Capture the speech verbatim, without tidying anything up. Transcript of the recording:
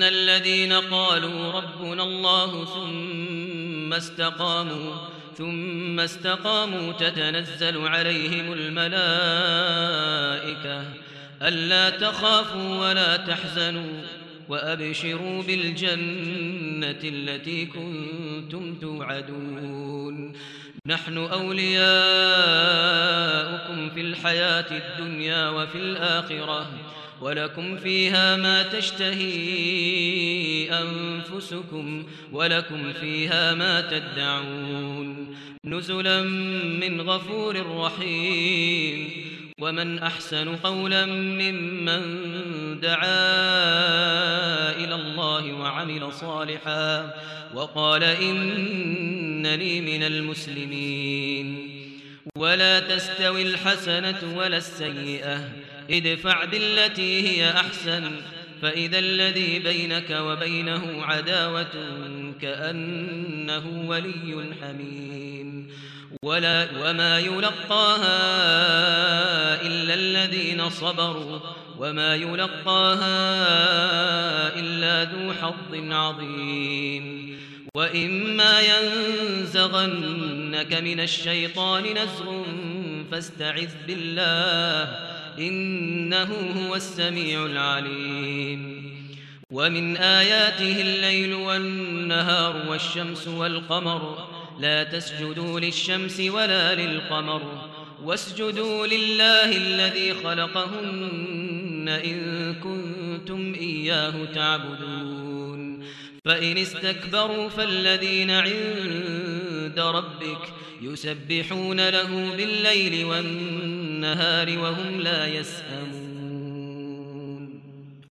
إن الذين قالوا ربنا الله ثم استقاموا ثم استقاموا تتنزل عليهم الملائكة ألا تخافوا ولا تحزنوا وأبشروا بالجنة التي كنتم توعدون نحن أولياؤكم في الحياة الدنيا وفي الآخرة ولكم فيها ما تشتهي أنفسكم ولكم فيها ما تدعون نزلا من غفور رحيم ومن أحسن قولا ممن دعا إلى الله وعمل صالحا وقال إنني من المسلمين ولا تستوي الحسنة ولا السيئة ادفع بالتي هي أحسن فإذا الذي بينك وبينه عداوة كأنه ولي حميم ولا وما يلقاها إلا الذين صبروا وما يلقاها إلا ذو حظ عظيم وإما ينزغنك من الشيطان نزغ فاستعذ بالله إنه هو السميع العليم ومن آياته الليل والنهار والشمس والقمر لا تسجدوا للشمس ولا للقمر واسجدوا لله الذي خلقهن إن كنتم إياه تعبدون فإن استكبروا فالذين عند ربك يسبحون له بالليل والنهار وهم لا يسأمون